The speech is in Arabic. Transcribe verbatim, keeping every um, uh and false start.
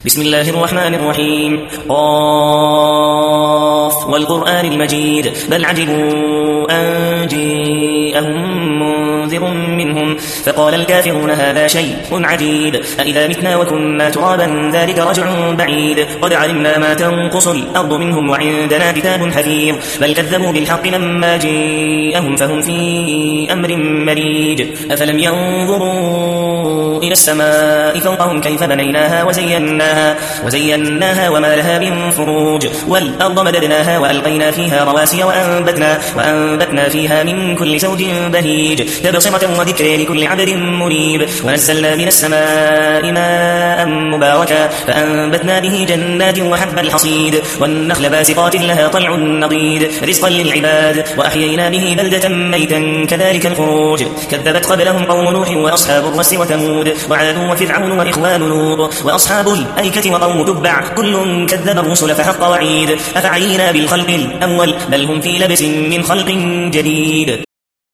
بسم الله الرحمن الرحيم. قاف والقرآن المجيد بل عجبوا أن جاءهم منذر منهم فقال الكافرون هذا شيء عجيب أإذا متنا وكنا ترابا ذلك رجع بعيد قد علمنا ما تنقص الأرض منهم وعندنا كتاب حفيظ بل كذبوا بالحق لما جاءهم فهم في أمر مريج أفلم ينظروا إلى السماء فوقهم كيف بنيناها وزيناها وزيناها وما لها من فروج والأرض مددناها وألقينا فيها رواسي وأنبتنا, وأنبتنا فيها من كل زوج بهيج تبصرة وذكر لكل عبد مريب ونزلنا من السماء ماء مباركا فأنبتنا به جنات وحب الحصيد والنخل باسقات لها طلع نضيد رزقا للعباد وأحيينا به بلدة ميتا كذلك الخروج كذبت قبلهم قوم نوح وأصحاب الرس وثمود وعاد وفرعون وإخوان لوط وأصحاب الأيكة وقوم تبع كل كذب الرسل فحق وعيد أفعينا بالخلق الأول بل هم في لبس من خلق جديد.